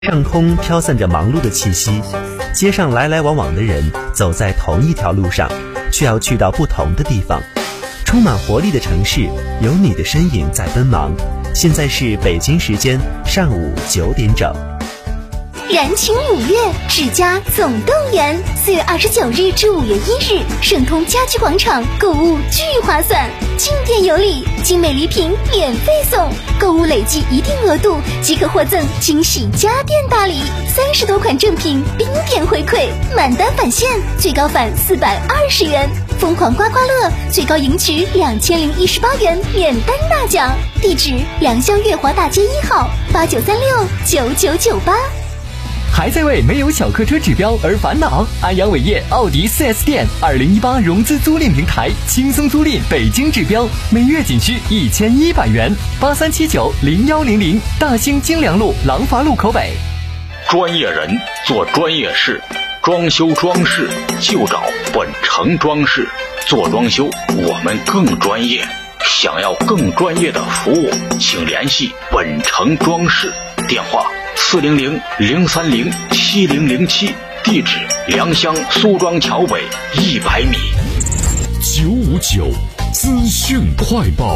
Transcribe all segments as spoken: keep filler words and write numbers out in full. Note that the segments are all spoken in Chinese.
上空飘散着忙碌的气息，街上来来往往的人走在同一条路上，却要去到不同的地方。充满活力的城市，有你的身影在奔忙。现在是北京时间上午九点整。 燃情五月，世家总动员，四月二十九日至五月一日，盛通家居广场购物巨划算，进店有礼，精美礼品免费送，购物累计一定额度即可获赠惊喜家电大礼，三十多款正品冰点回馈，满单返现，最高返四百二十元，疯狂刮刮乐最高赢取两千零一十八元免单大奖。地址：良乡月华大街一号，八九三六九九九八。 还在为没有小客车指标而烦恼？安阳伟业奥迪 四 S 店二零一八融资租赁平台，轻松租赁北京指标，每月仅需一千一百元。八三七九零幺零零，大兴金良路廊坊路口北。 专业人做专业事，装修装饰就找本城装饰。做装修我们更专业，想要更专业的服务，请联系本城装饰，电话四零零零三零七零零七，地址良乡苏庄桥北一百米。 九五九资讯快报。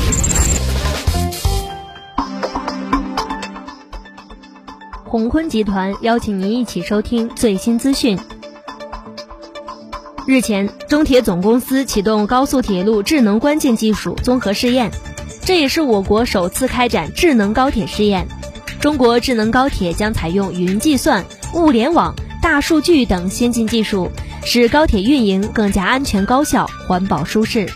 鸿坤集团邀请您一起收听最新资讯。日前，中铁总公司启动高速铁路智能关键技术综合试验，这也是我国首次开展智能高铁试验。中国智能高铁将采用云计算、物联网、大数据等先进技术，使高铁运营更加安全高效、环保舒适。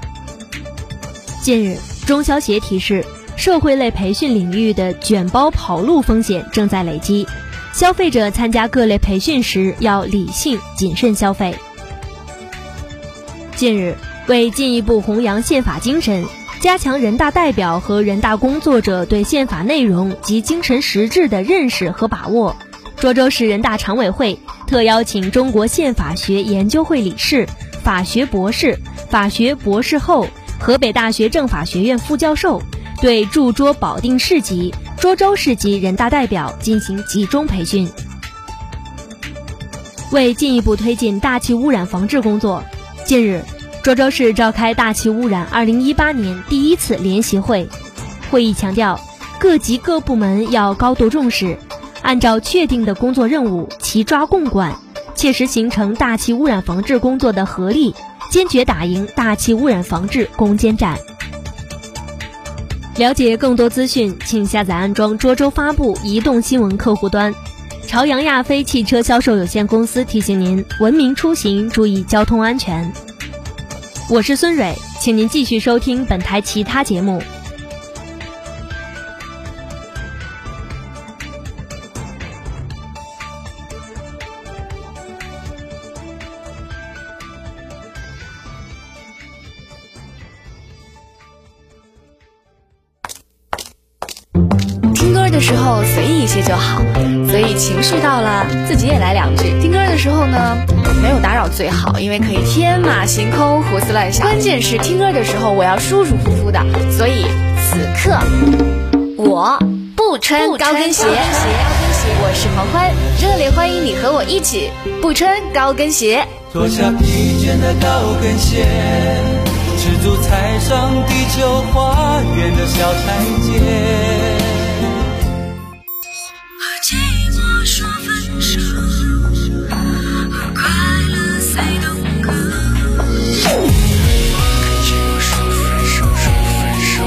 近日，中消协提示，社会类培训领域的卷包跑路风险正在累积，消费者参加各类培训时要理性谨慎消费。近日，为进一步弘扬宪法精神，加强人大代表和人大工作者对宪法内容及精神实质的认识和把握，涿州市人大常委会特邀请中国宪法学研究会理事、法学博士、法学博士后、河北大学政法学院副教授对驻涿保定市级、涿州市级人大代表进行集中培训。为进一步推进大气污染防治工作，近日，涿州市召开大气污染二零一八年第一次联席会。会议强调，各级各部门要高度重视，按照确定的工作任务齐抓共管，切实形成大气污染防治工作的合力，坚决打赢大气污染防治攻坚战。了解更多资讯，请下载安装涿州发布移动新闻客户端。朝阳亚飞汽车销售有限公司提醒您：文明出行，注意交通安全。我是孙蕊，请您继续收听本台其他节目。 听歌的时候随意一些就好，所以情绪到了自己也来两句。听歌的时候呢，没有打扰最好，因为可以天马行空、胡思乱想。关键是听歌的时候我要舒舒服服的，所以此刻我不穿高跟鞋。我是黄欢，热烈欢迎你和我一起不穿高跟鞋。 脱下疲倦的高跟鞋，赤足踩上地球花园的小台阶。 寂寞说分手，和快乐随动歌。寂寞说分手，说分手，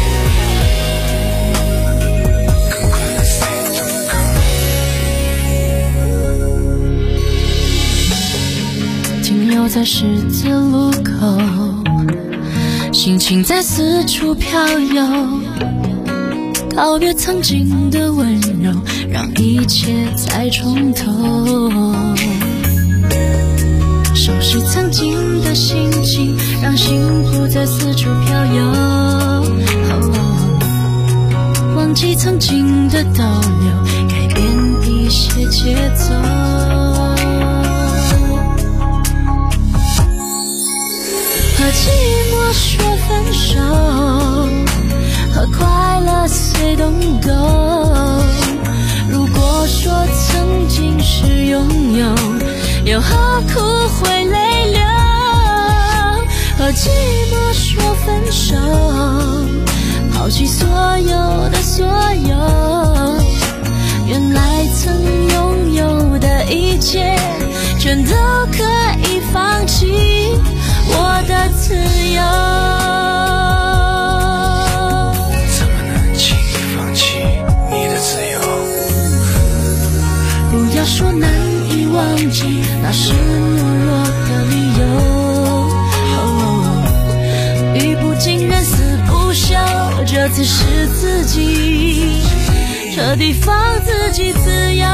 和快乐随动歌。停留在十字路口，心情在四处飘游。告别曾经的温柔，让一切再从头。收拾曾经的心情，让幸福在四处飘游。哦，忘记曾经的逗留，改变一些节奏。和寂寞说分手，和快乐随动 go。如果是拥有，又何苦会泪流？和寂寞说分手，抛弃所有的所有，原来曾拥有的一切，全都可以放弃我的自由。 怎么能轻易放弃你的自由？ 不要说难以忘记，那是懦弱的理由。语不惊人死不休，这次是自己彻底放自己自由。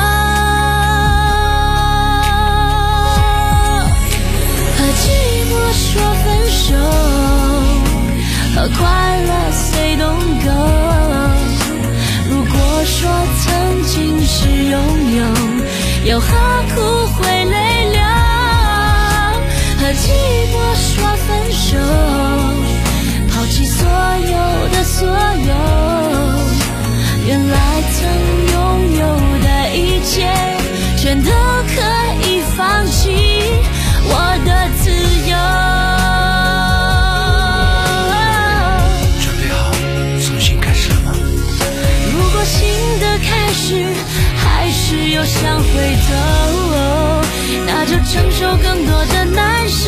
和寂寞说分手，和快乐 say don't go。 如果说曾经是拥有，又何苦会泪流？和寂寞说分手，抛弃所有的所有，原来曾拥有的一切，全都可以放弃我的自由。 准备好重新开始了吗？ 如果新的开始还是又想回头，那就承受更多的难受。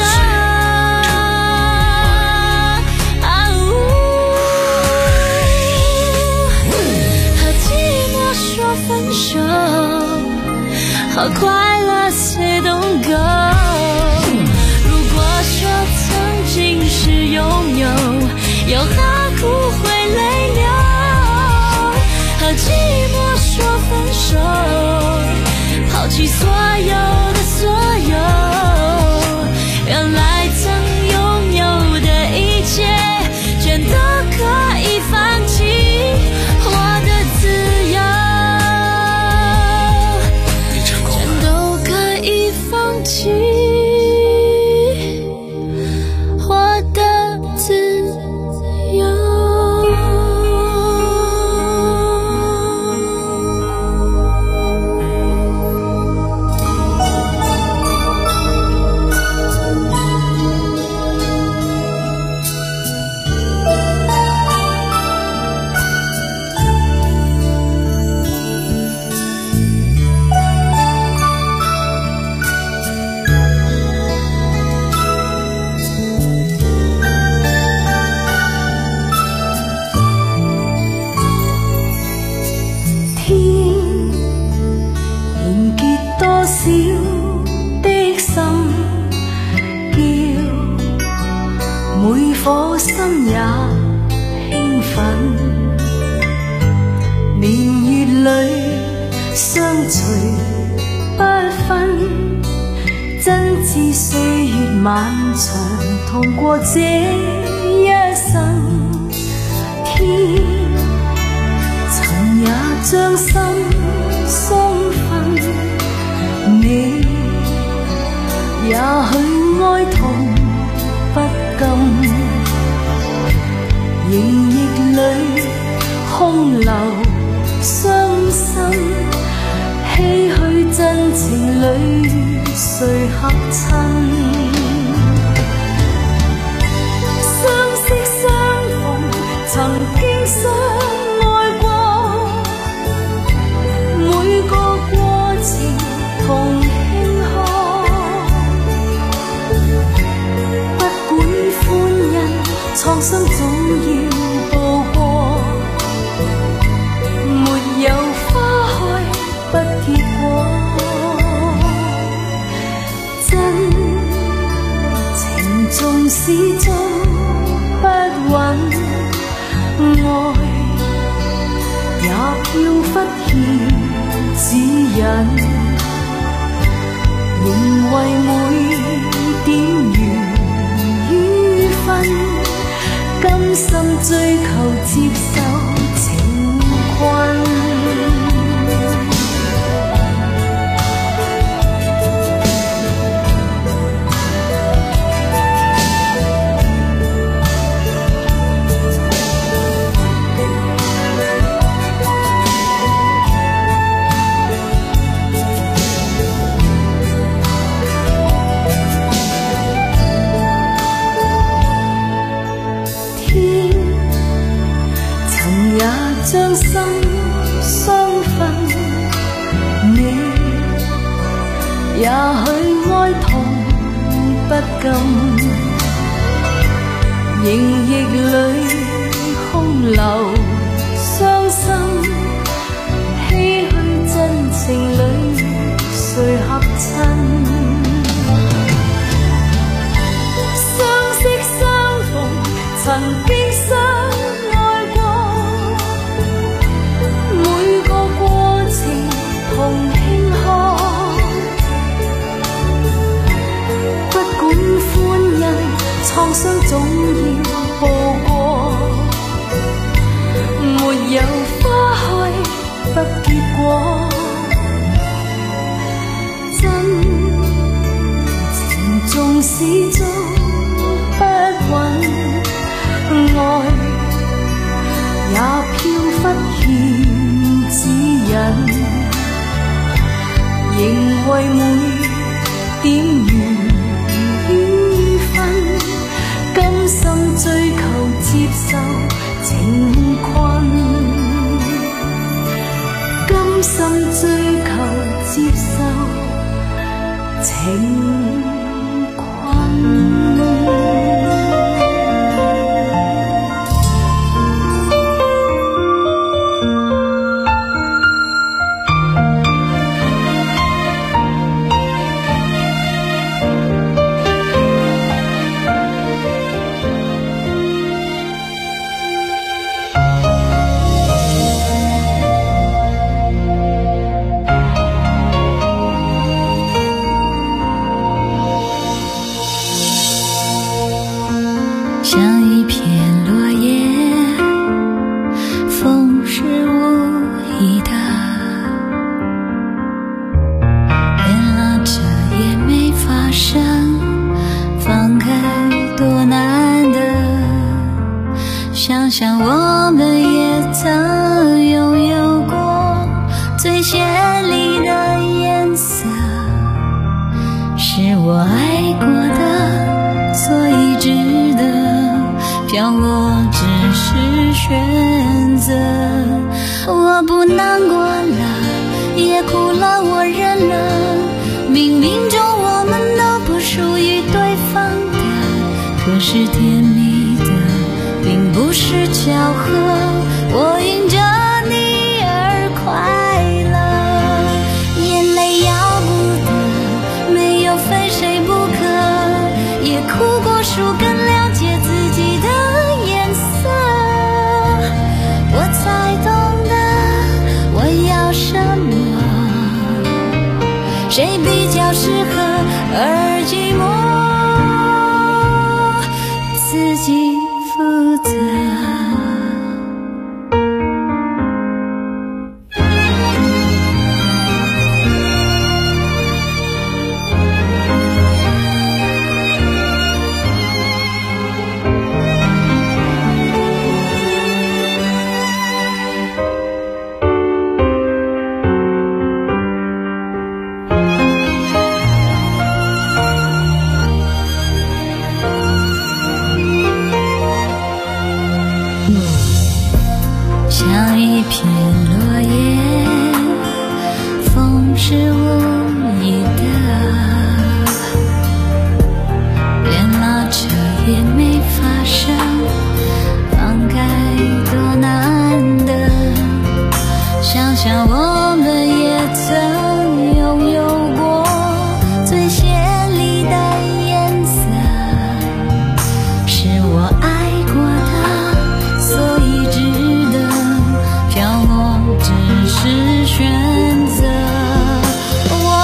分手和快乐 say don't go。 如果说曾经是拥有，又何苦会泪流？和寂寞说分手，抛弃所有的所有，原来曾拥有的一切，全都可以放弃我的自由。我的自由。 顆心也興奮，年月裏相隨不分，真知歲月漫長，痛過這一生。天曾也將心鬆分，你也許哀痛不禁，凝液裏空留傷心，唏噓真情裏誰合襯？相識相逢，曾經相愛過，每個過程同慶賀，不管歡欣創傷總要渡過，沒有花開不結果，真情縱使終不穩，愛也飄忽欠指引，仍為每點緣與分，甘心追求接受情困。 哀痛不禁，凝液里空留伤心，唏嘘真情里谁合衬？相识相逢，曾經相愛過，每個過程同慶賀。不管歡欣，創傷總要步過。沒有花開不結果，真情縱使終不穩，愛也飄忽欠指引，仍為每點緣於分，甘心追求接受情困，甘心追求接受情困。 像一片落叶，风是无意的，连拉扯也没发生，放开多难得。想想我们也曾拥有过最绚丽的颜色，是我爱过的，所以值得。飘落只是选择，我不难过了，也哭了，我忍了。冥冥中我们都不属于对方的，可是甜蜜的并不是巧合，我因着你而快乐。眼泪要不得，没有非谁不可，也哭过树更了解自己的颜色，我才懂得我要什么，谁比较适合，而寂寞自己负责。像一片落叶，风是无意的，连拉扯也没发生，放开多难得。想想我们也曾拥有过最绚丽的颜色，是我爱过的，所以值得。飘落只是选择，我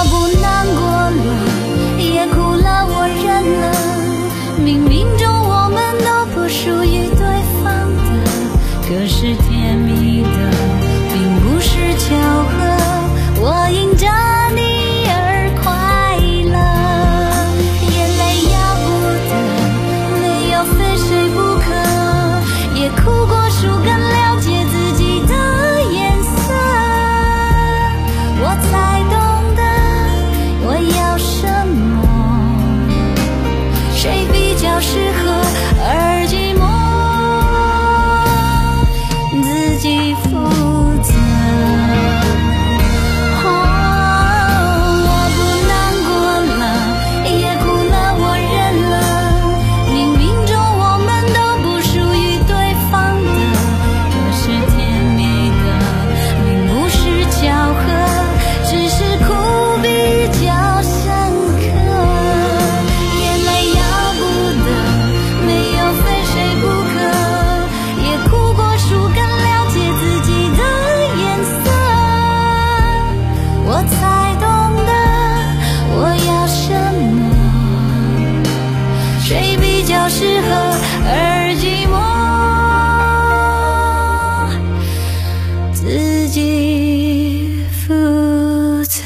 责。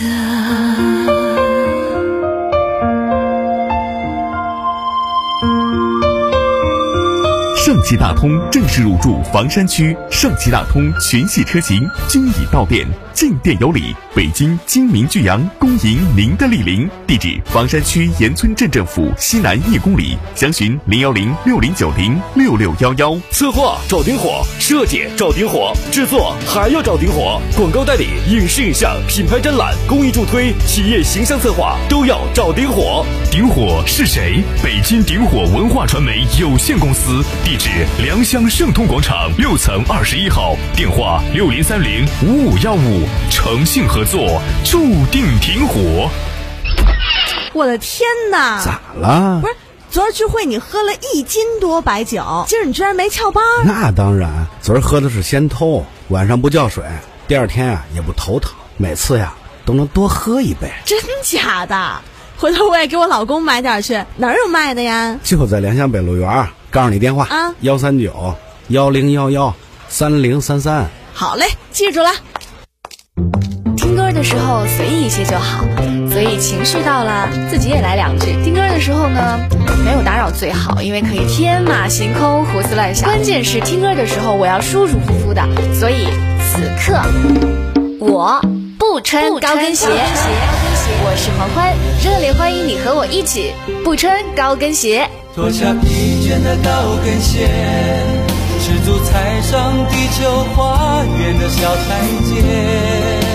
上汽大通正式入驻房山区，上汽大通全系车型均已到店，进店有礼。北京金明巨阳恭迎您的莅临，地址房山区盐村镇政府西南一公里，详询零幺零六零九零六六幺幺。 策划找顶火，设计找顶火，制作还要找顶火，广告代理、影视影像、品牌展览、公益助推、企业形象策划都要找顶火。 顶火是谁？北京顶火文化传媒有限公司，地址良乡盛通广场六层二十一号，电话六零三零五五幺五，诚信合作，注定挺火。 我的天哪！ 咋了？ 不是，昨儿聚会你喝了一斤多白酒，今儿你居然没翘班？ 那当然，昨儿喝的是仙偷，晚上不叫水，第二天啊也不头疼，每次呀都能多喝一杯。 真假的？回头我也给我老公买点去，哪儿有卖的呀？ 就在良乡北路园，告诉你电话啊， 幺三九幺零幺幺三零三三。 好嘞，记住了。 听歌的时候随意一些就好，所以情绪到了自己也来两句。听歌的时候呢，没有打扰最好，因为可以天马行空胡思乱想。关键是听歌的时候我要舒舒服服的，所以此刻我不穿高跟鞋。我是黄欢，热烈欢迎你和我一起不穿高跟鞋。 脱下疲倦的高跟鞋，赤足踩上地球花园的小台阶。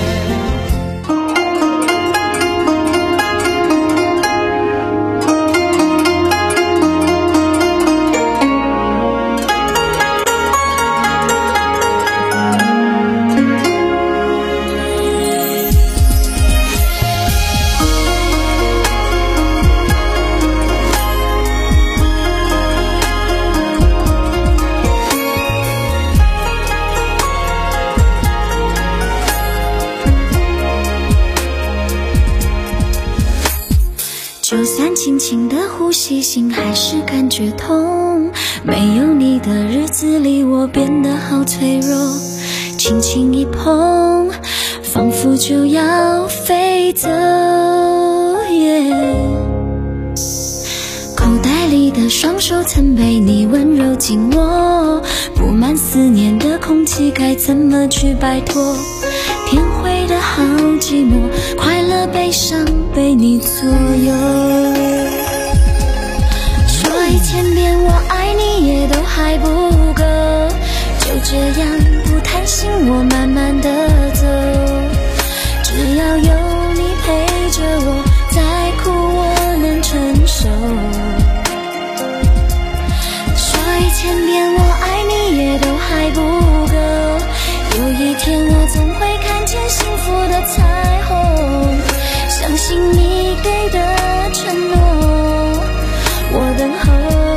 就算轻轻的呼吸，心还是感觉痛。没有你的日子里，我变得好脆弱。轻轻一碰，仿佛就要飞走。Yeah， 口袋里的双手曾被你温柔紧握，布满思念的空气该怎么去摆脱？天灰的好寂寞，快乐悲伤被你左右。说一千遍我爱你也都还不够，就这样不贪心我慢慢的走。只要有你陪着我，再苦我能承受。说一千遍我爱你也都还不够，有一天我总会看见幸福的彩虹。相信你给的承诺，我等候。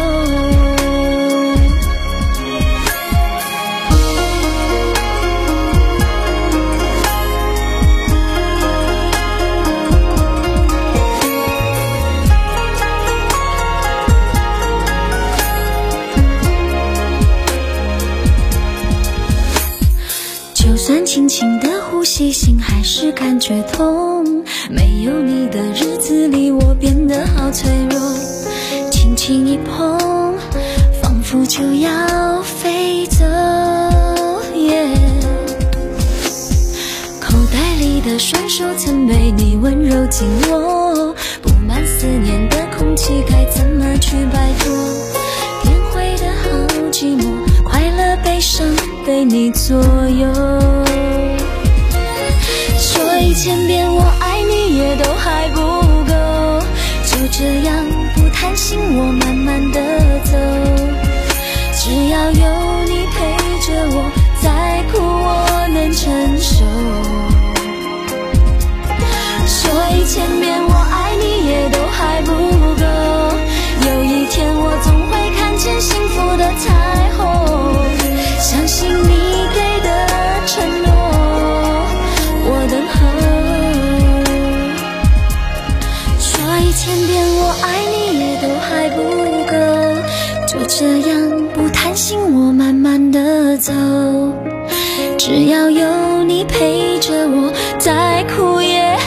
就算轻轻的呼吸，心还是感觉痛。没有你的日子里，我变得好脆弱。轻轻一碰，仿佛就要飞走。Yeah， 口袋里的双手曾被你温柔紧握，布满思念的空气该怎么去摆脱？天灰的好寂寞，快乐悲伤被你左右。说一千遍我爱你也都还不够，就这样不贪心我慢慢的走。只要有你陪着我，再苦我能承受。说一千遍我爱你也都还不够，有一天我总会看见幸福的彩虹。相信你给的承诺，我等候。说一千遍我爱你也都还不够，就这样不贪心我慢慢的走。只要有你陪着我，再苦也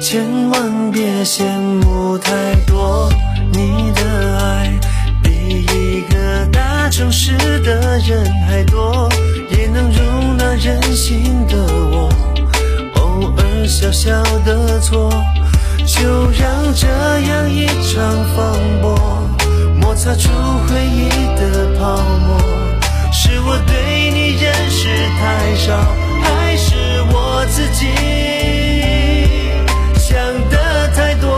千万别羡慕太多，你的爱比一个大城市的人还多，也能容纳任性的我，偶尔小小的错，就让这样一场风波摩擦出回忆的泡沫。是我对你认识太少，还是我自己想的太多？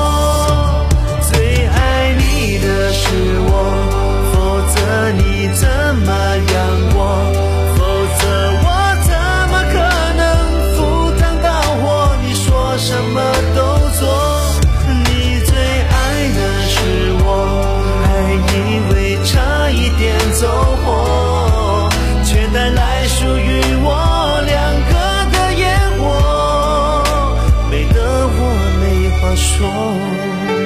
最爱你的是我，否则你怎么养我？否则我怎么可能赴汤蹈火？你说什么都做。你最爱的是我，还以为差一点走火，却带来属于我两个的烟火，美得我没话说。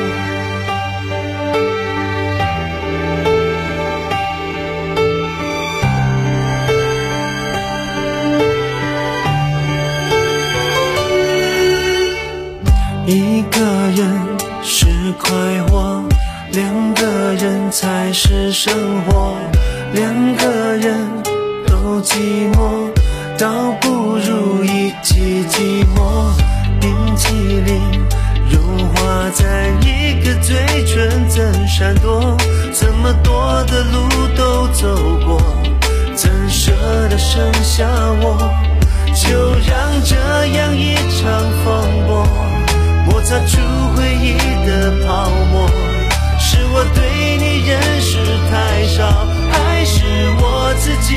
一个人是快活，两个人才是生活，两个人都寂寞，倒不如一起寂寞。冰淇淋融化在一个嘴唇怎闪躲，这么多的路都走过，怎舍得剩下我？就让这样一场风波摩擦出回忆的泡沫。是我对你认识太少，还是我自己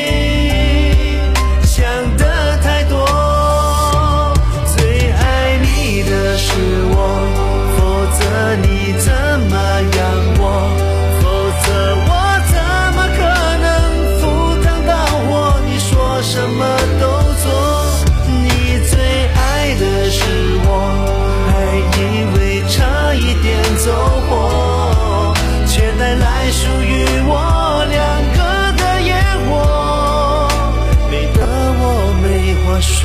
想的太多？最爱你的是我，否则你怎么养我？否则我怎么可能赴汤蹈火？你说什么都做。你最爱的是我，还以为差一点走火，却带来属于我两个的烟火，美得我没话说。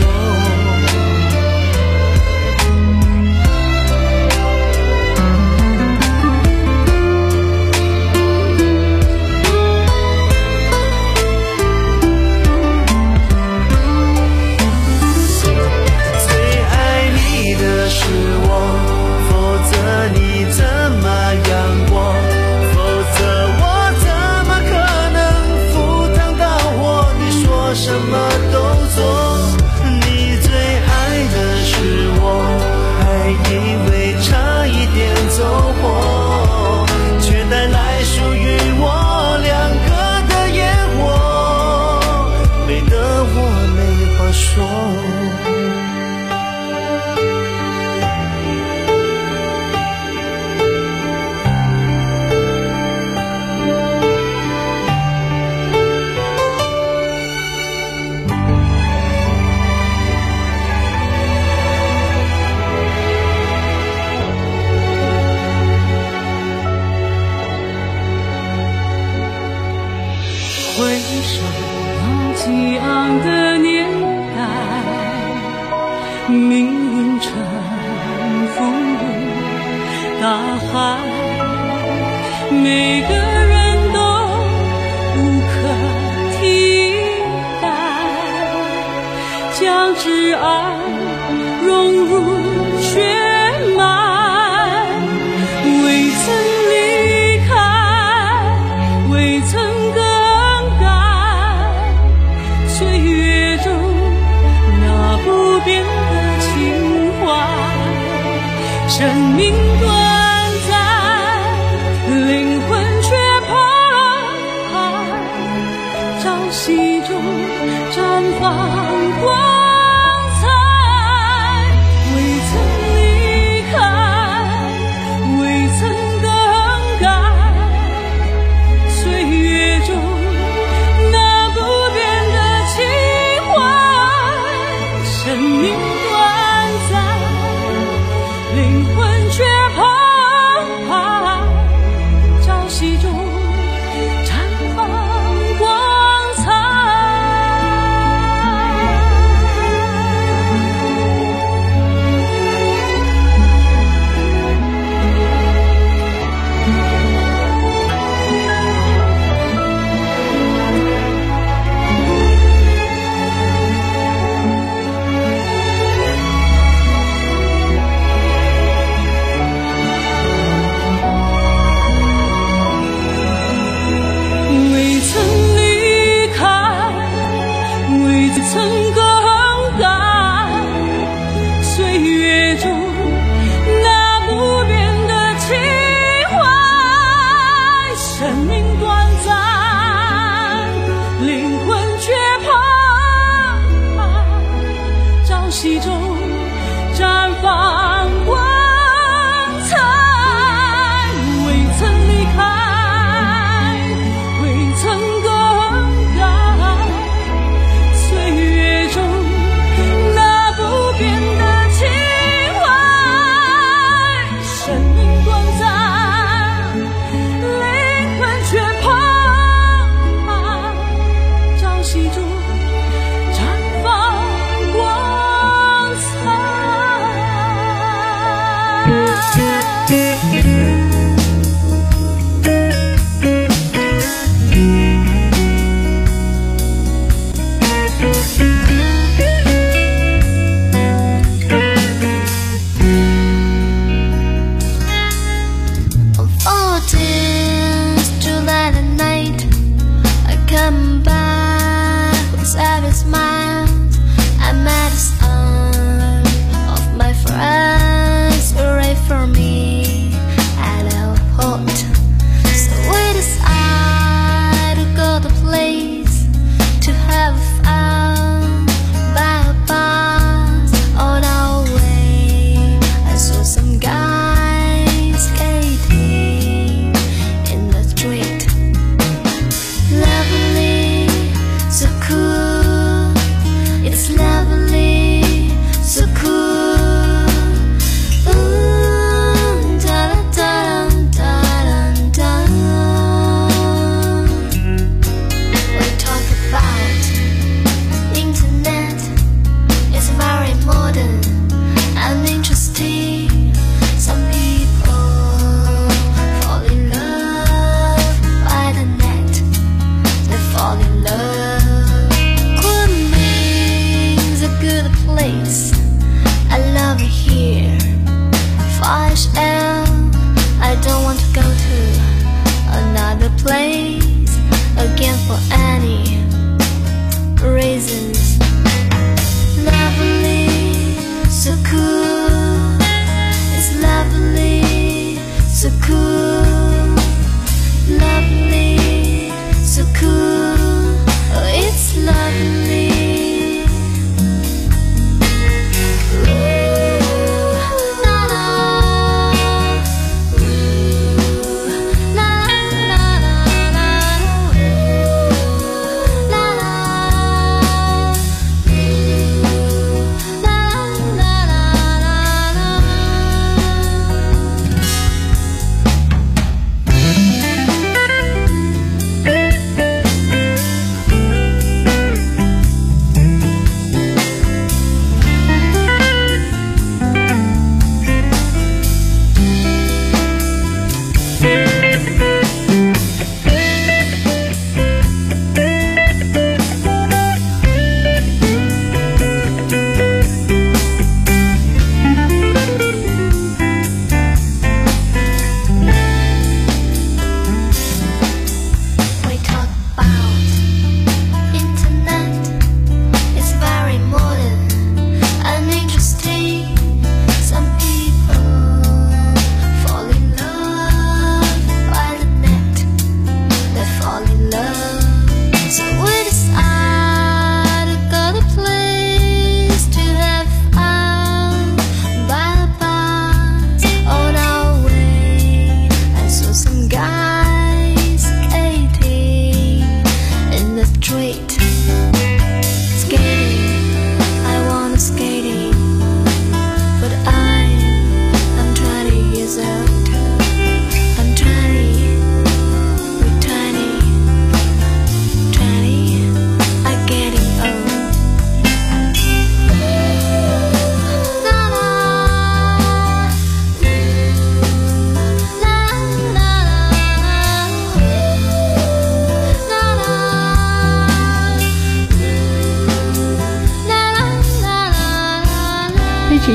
最爱你的是我，否则你怎么养我？否则我怎么可能赴汤蹈火？你说什么都做。你最爱的是我，还以为差一点走火，却带来属于我两个的烟火，美得我没话说。 回首那激昂的年代，命运沉浮大海，每个人都无可替代，将挚爱融入血脉，未曾离开，未曾更改，岁月中那不变的情怀，生命短暂，灵魂却澎湃，朝夕中绽放光彩，未曾离开，未曾更改，岁月中那不变的情怀，生命短暂，灵魂却澎湃。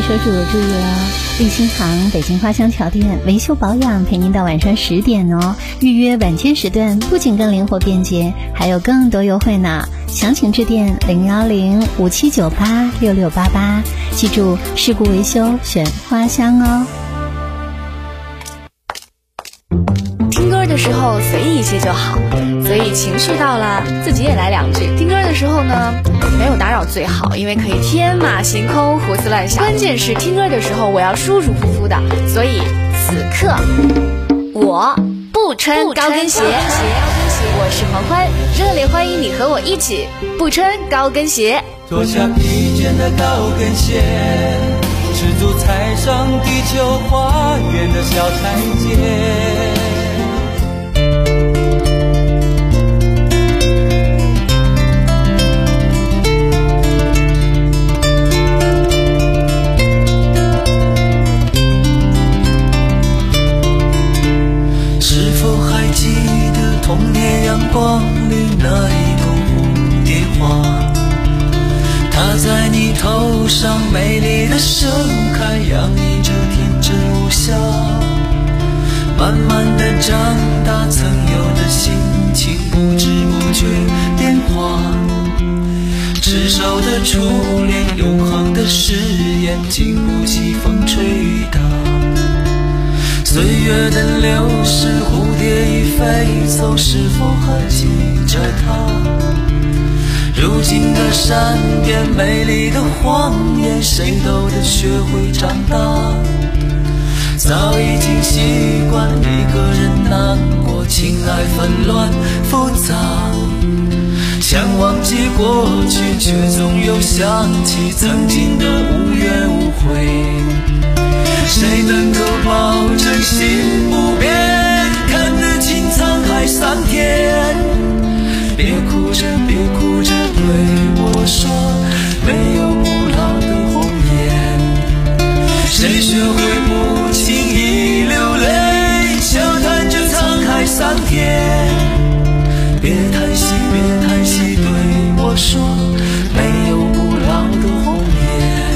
说祝我注意了，立新行北京花香桥店维修保养陪您到晚上十点哦。预约晚间时段不仅更灵活便捷，还有更多优惠呢。详情致电零幺零五七九八六六八八，记住事故维修选花香哦。 听歌的时候随意一些就好，所以情绪到了自己也来两句。听歌的时候呢，没有打扰最好，因为可以天马行空胡思乱想。关键是听歌的时候我要舒舒服服的，所以此刻我不穿高跟鞋。我是黄欢，热烈欢迎你和我一起不穿高跟鞋。 脱下疲倦的高跟鞋，赤足踩上地球花园的小台阶。童年阳光里那一朵蝴蝶花，它在你头上美丽的盛开，洋溢着天真无瑕。慢慢的长大，曾有的心情不知不觉变化，执手的初恋，永恒的誓言，经不起风吹雨打。岁月的流逝，蝴蝶已飞走，是否还记着它？如今的山边，美丽的谎言，谁都得学会长大。早已经习惯一个人难过，情爱纷乱复杂。想忘记过去，却总又想起曾经的无怨无悔。谁能够保证心不变，看得清沧海桑田？别哭着别哭着对我说，没有不老的红颜。谁学会不轻易流泪，笑谈着沧海桑田？别叹息别叹息对我说，没有不老的红颜。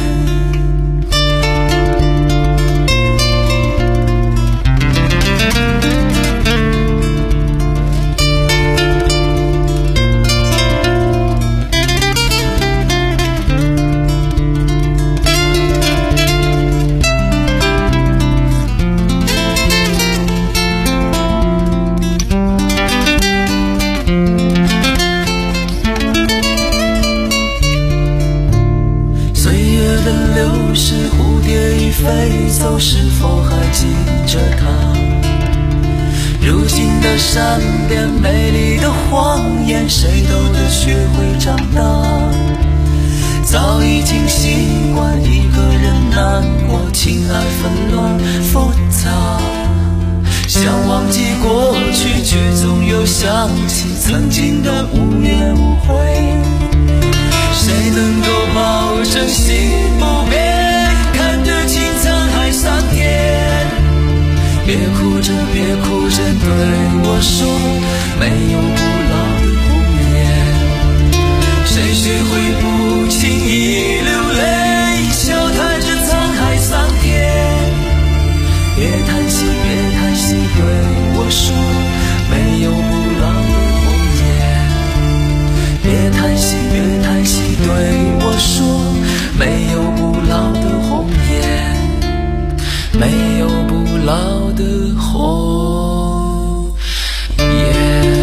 飞走，是否还记着他？如今的山边，美丽的谎言，谁都得学会长大。早已经习惯一个人难过，情爱纷乱复杂。想忘记过去，却总又想起曾经的无怨无悔。谁能够保证心不变？看得清沧海桑田，别哭着别哭着对我说，没有不老的红颜。谁学会不轻易流泪，笑谈着沧海桑田？别叹息别叹息对我说，没有不老的红颜。别叹息别叹息对我说，没有不老的红颜，没有不老的红颜。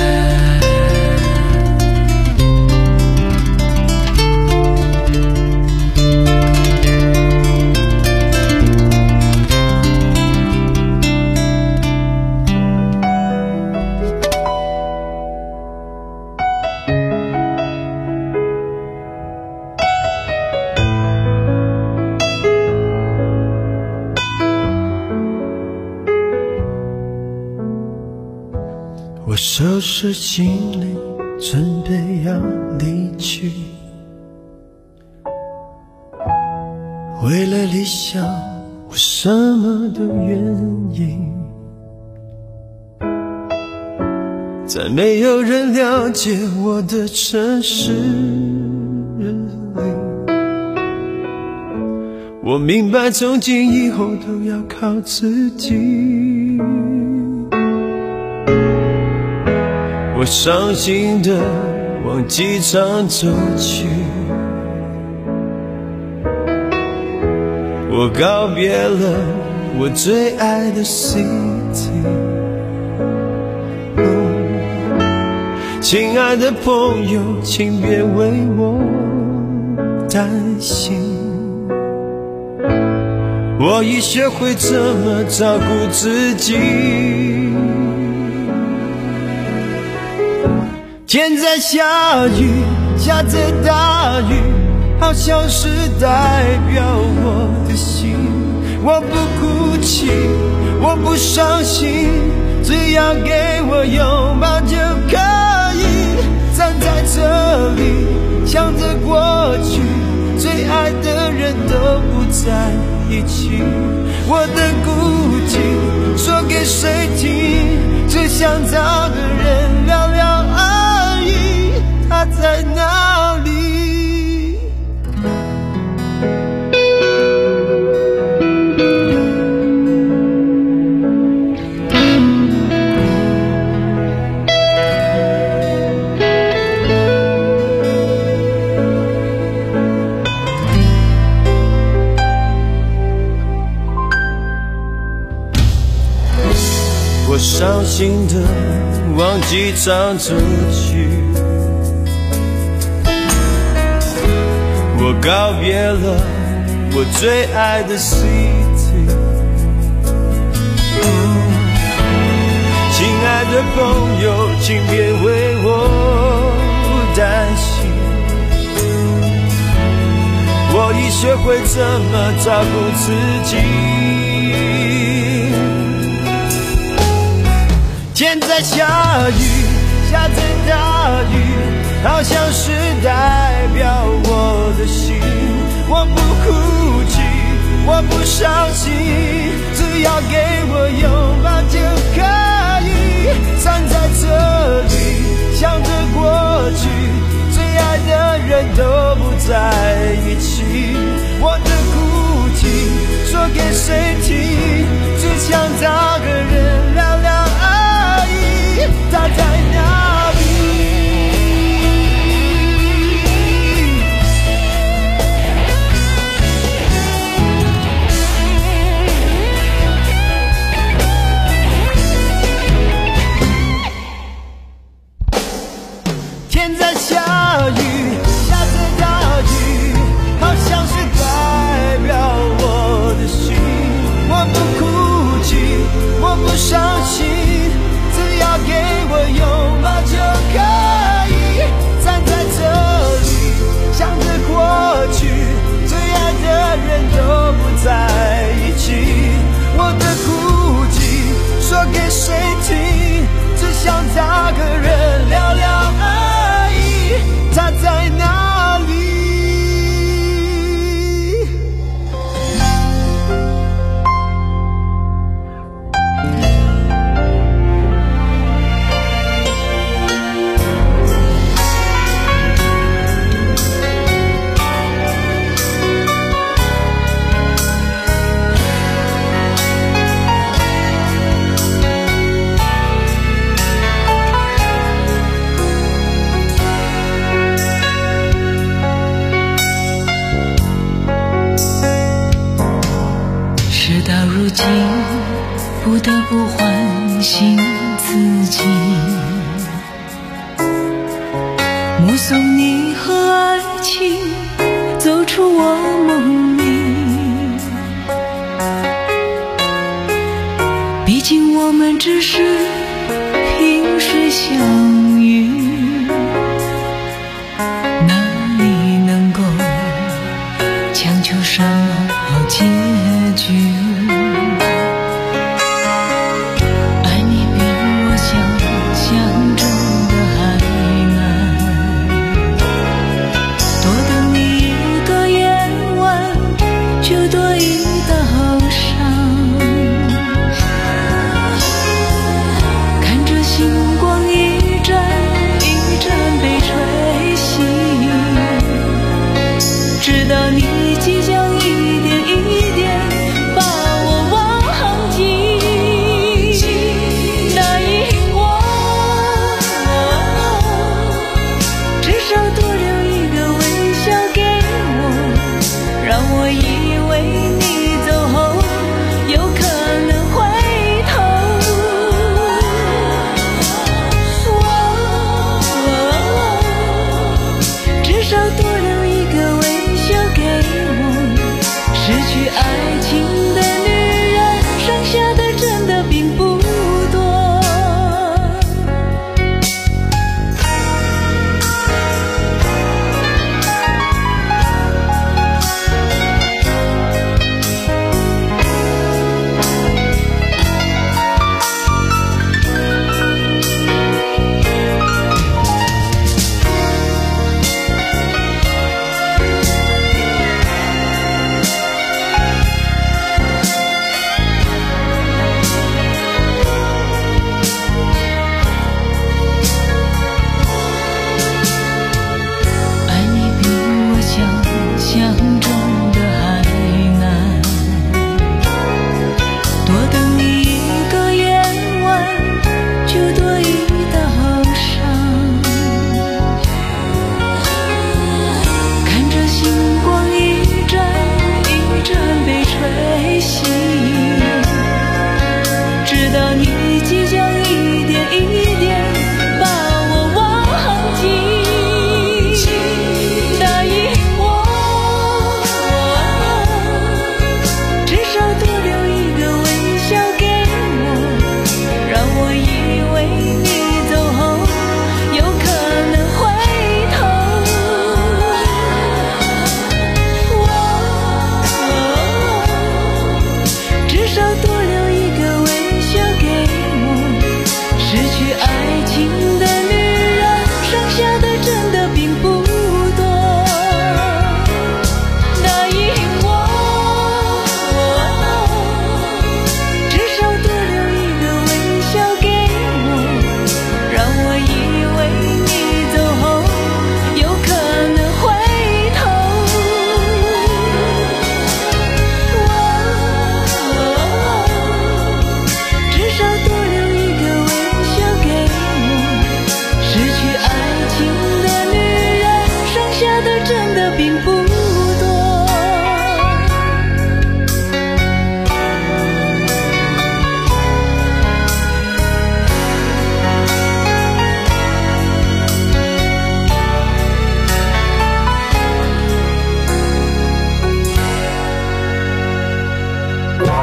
我收拾行李，准备要离去。为了理想，我什么都愿意。在没有人了解我的城市里， 我明白从今以后都要靠自己。我伤心的往机场走去，我告别了我最爱的 City、哦、亲爱的朋友，请别为我担心，我已学会怎么照顾自己。天在下雨，下着大雨，好像是代表我的心。我不哭泣，我不伤心，只要给我拥抱就可以。站在这里，想着过去，最爱的人都不在一起。我的孤寂说给谁听？只想找个人聊聊而已。他在哪里？我伤心的往机场走去，我告别了我最爱的 City、嗯、亲爱的朋友，请别为我担心，我已学会怎么照顾自己。天在下雨，下着大雨，好像是代表我的心。我不哭泣，我不伤心，只要给我拥抱就可以。站在这里，想着过去，最爱的人都不在一起。我的孤寂说给谁听？只想找个人聊聊而已。他在哪里？天在下雨，下着大雨，好像是代表我的心。我不哭泣，我不伤心，只要给我拥抱就可以。站在这里，想着过去，最爱的人都不在一起。我的孤寂说给谁听？只想找个人聊聊而已。他在哪里？ 如今不得不唤醒自己，目送你和爱情走出我梦里。毕竟我们只是萍水相遇，哪里能够强求什么好结局？ 直到你即将一点一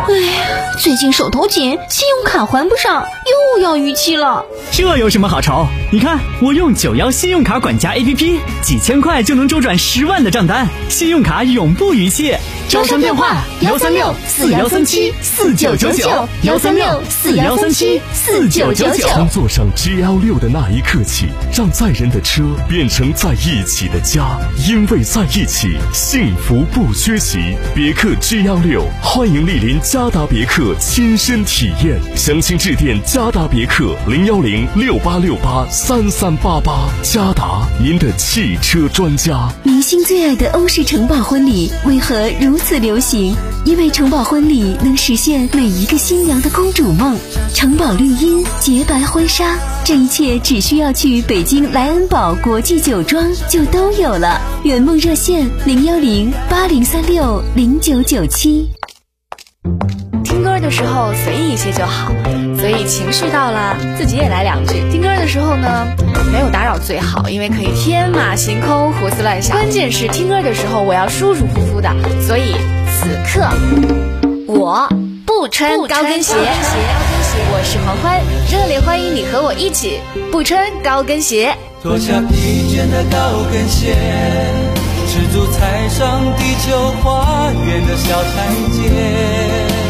哎呀，最近手头紧，信用卡还不上，又要逾期了。 这有什么好愁？你看我用九幺信用卡管家 A P P， 几千块就能周转十万的账单，信用卡永不逾期。 招商电话：幺三六四幺三七四九九九，幺三六四幺三七四九九九。 从坐上 G L 六的那一刻起，让载人的车变成在一起的家，因为在一起，幸福不缺席。别克 G L 六，欢迎莅临嘉达别克亲身体验，详情致电嘉达别克零幺零六八六八三三八八。嘉达，您的汽车专家。 明星最爱的欧式城堡婚礼为何如此流行？因为城堡婚礼能实现每一个新娘的公主梦。城堡绿荫、洁白婚纱，这一切只需要去北京莱恩堡国际酒庄就都有了。圆梦热线零幺零八零三六零九九七。 听歌的时候随意一些就好，所以情绪到了自己也来两句。听歌的时候呢，没有打扰最好，因为可以天马行空、胡思乱想。关键是听歌的时候我要舒舒服服的，所以此刻我不穿高跟鞋。我是黄欢，热烈欢迎你和我一起不穿高跟鞋。 脱下疲倦的高跟鞋，赤足踩上地球花园的小台阶。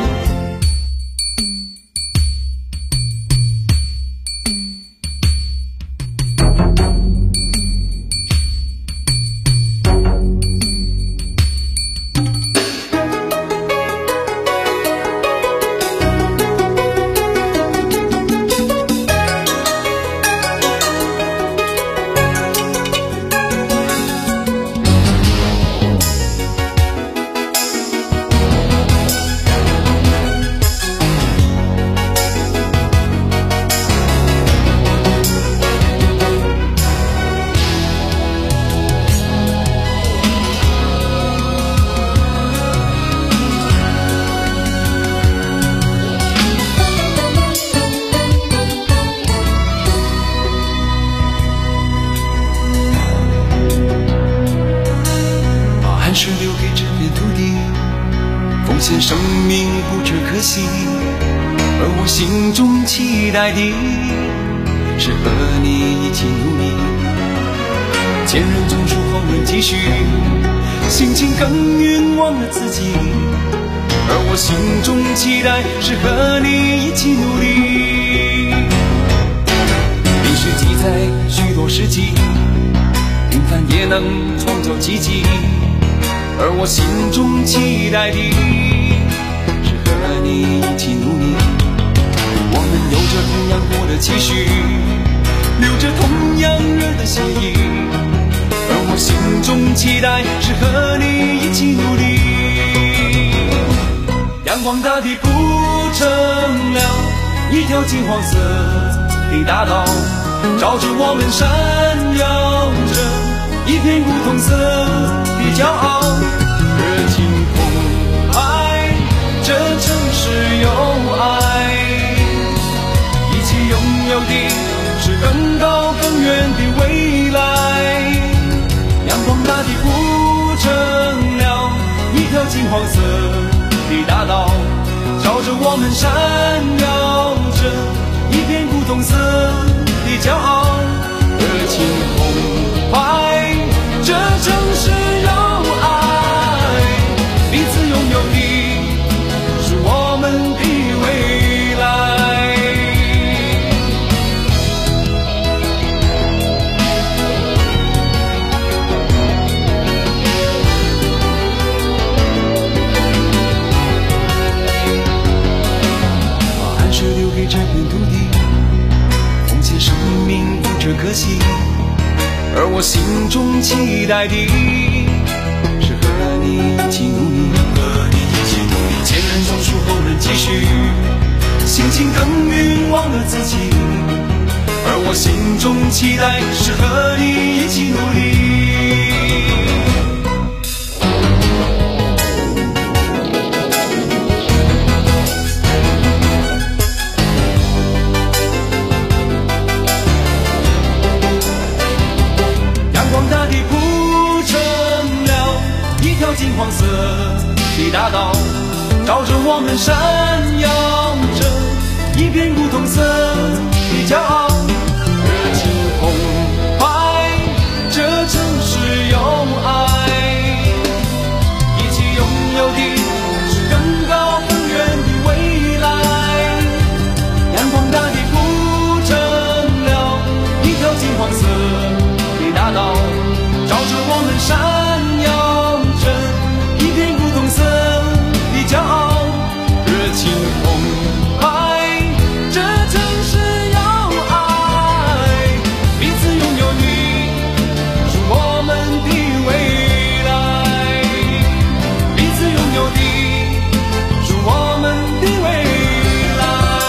是留给这片土地，奉献生命不只可惜。而我心中期待的是和你一起努力，前人种树后人继续，辛勤耕耘忘了自己。而我心中期待是和你一起努力。历史记载许多事迹，平凡也能创造奇迹。而我心中期待的是和你一起努力，我们有着同样活的期许，流着同样热的血液。而我心中期待是和你一起努力，阳光大地铺成了一条金黄色的大道，照着我们闪耀着一片古铜色的骄傲。热情澎湃，这城市有爱，一起拥有的是更高更远的未来。阳光大地铺成了一条金黄色的大道，照着我们闪耀着一片古铜色的骄傲。热情澎湃，这城市有爱，彼此拥有的是我们的未来。把汗水留给这片土地，奉献生命不只可惜。而我心中期待的是和你一起努力，和你一起努力，前人种树后人继续，辛勤耕耘忘了自己。而我心中期待是和你一起努力。大地铺成了一条金黄色的大道，照着我们闪耀着一片古铜色的骄傲，热情澎湃，这城市有爱，一起拥有的是更高更远的未来。阳光大地铺成了一条金黄色的大道，照着我们闪耀着一片古铜色的骄傲，热情澎湃，这城市有爱，彼此拥有的是我们的未来，彼此拥有的是我们的未来。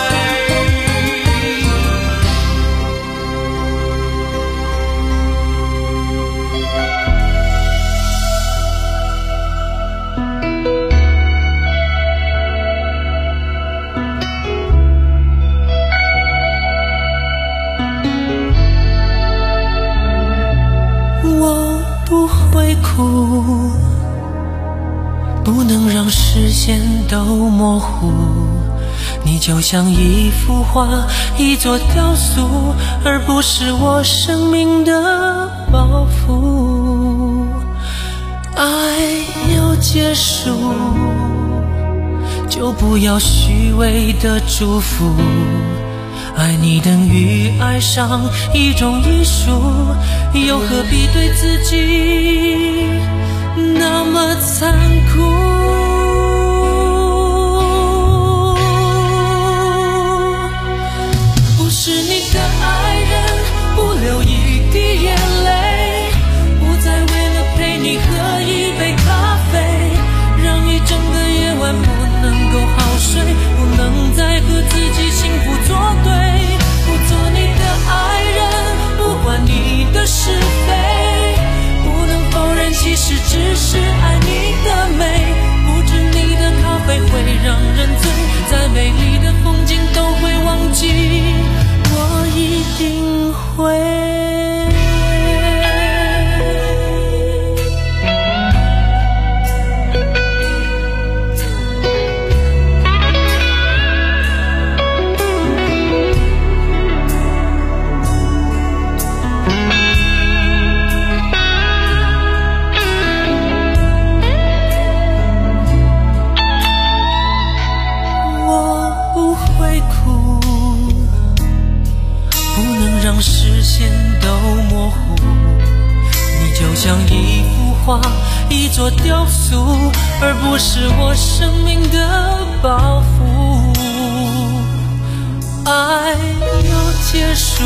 我不会哭，不能让视线都模糊，你就像一幅画，一座雕塑，而不是我生命的包袱。爱要结束，就不要虚伪的祝福，爱你等于爱上一种艺术，又何必对自己那么残酷？不是你的爱人，不流一滴眼泪，不再为了陪你喝一杯咖啡，让一整个夜晚不能够好睡，不能再和自己幸福作对，不做你的爱人，不管你的是非，不能否认其实只是爱你的美，不止你的咖啡会让人醉，再美丽的风景都会忘记，我一定会。视线都模糊，你就像一幅画，一座雕塑，而不是我生命的包袱。爱要结束，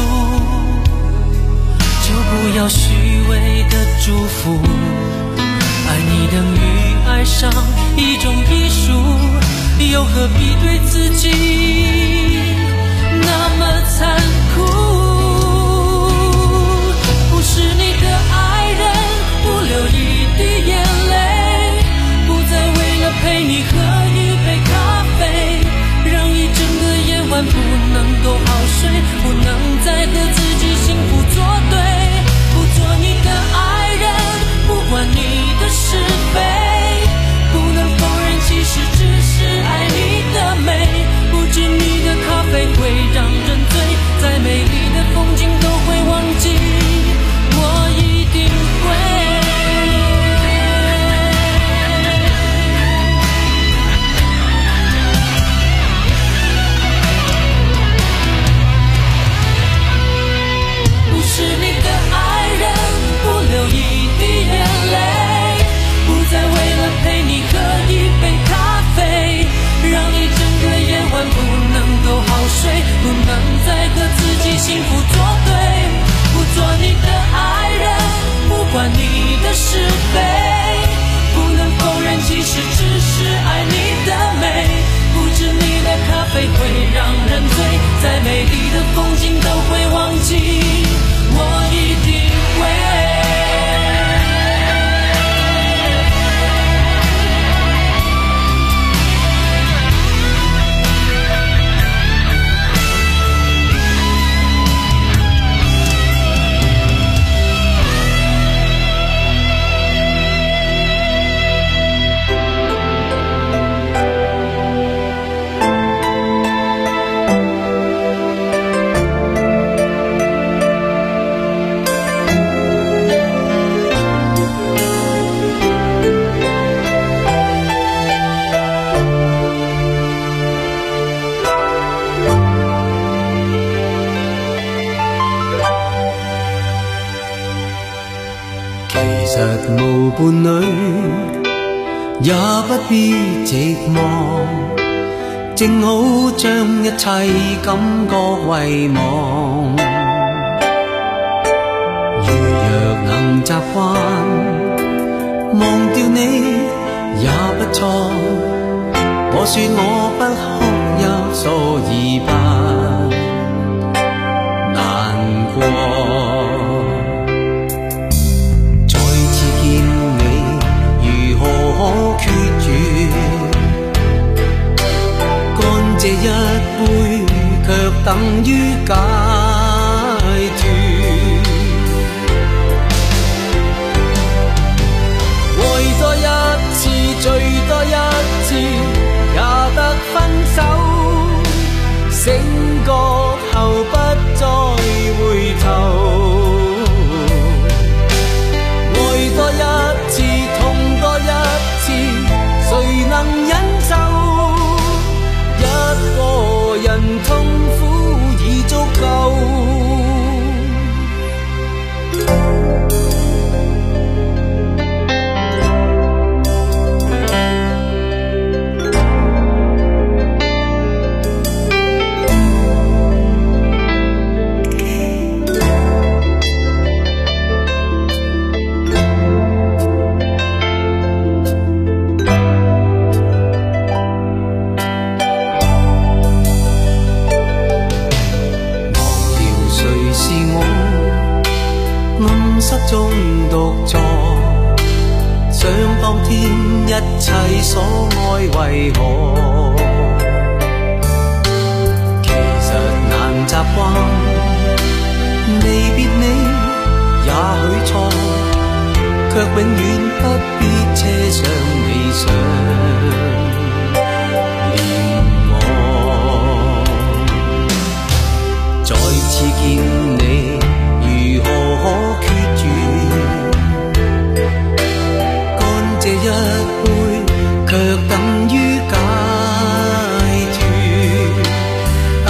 就不要虚伪的祝福，爱你等于爱上一种艺术，又何必对自己那么残酷？不是你的爱人，不流一滴眼泪，不再为了陪你喝一杯咖啡，让一整个夜晚不能够好睡，不能再和自己幸福作对，不做你的爱人，不管你的是非，不能否认其实只是爱你的美，不止你的無伴侶，也不必寂寞，正好將一切感覺遺忘。如若能習慣，忘掉你也不錯。我說我不哭泣，所以不難過。這一杯卻等於解脫，愛多一次醉多一次也得分手，醒覺後不再回頭，愛多一次痛多一次誰能忍受，一個人痛苦已足夠。中獨坐，想當天一切所愛為何？其實難習慣，離別你也許錯，卻永遠不必車上理想念我。再次見你如何可決絕？乾這一杯，卻等於解脫。啊，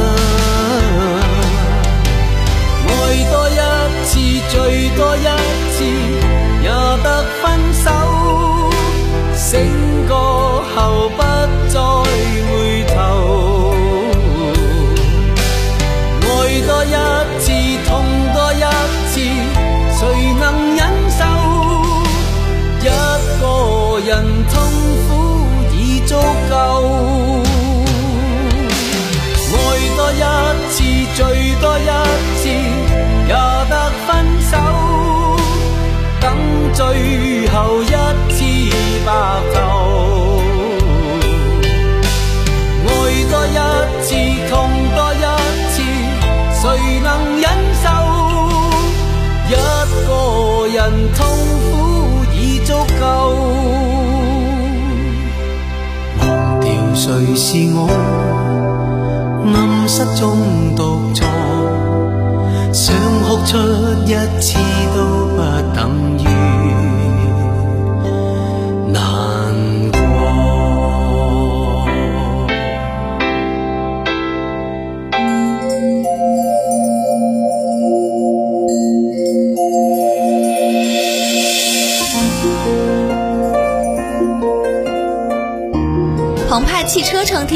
愛多一次，醉多一次，也得分手。醒覺後不再回頭，愛多一次，痛多一次，誰能忍受？一個人痛苦已足夠。愛多一次，醉多一次，也得分手。等最後一次白頭，愛多一次，痛多一次，誰能忍受？一個人痛苦已足夠。忘掉誰是我，暗室中獨坐，想哭出一次都不等於難過。 澎湃汽车城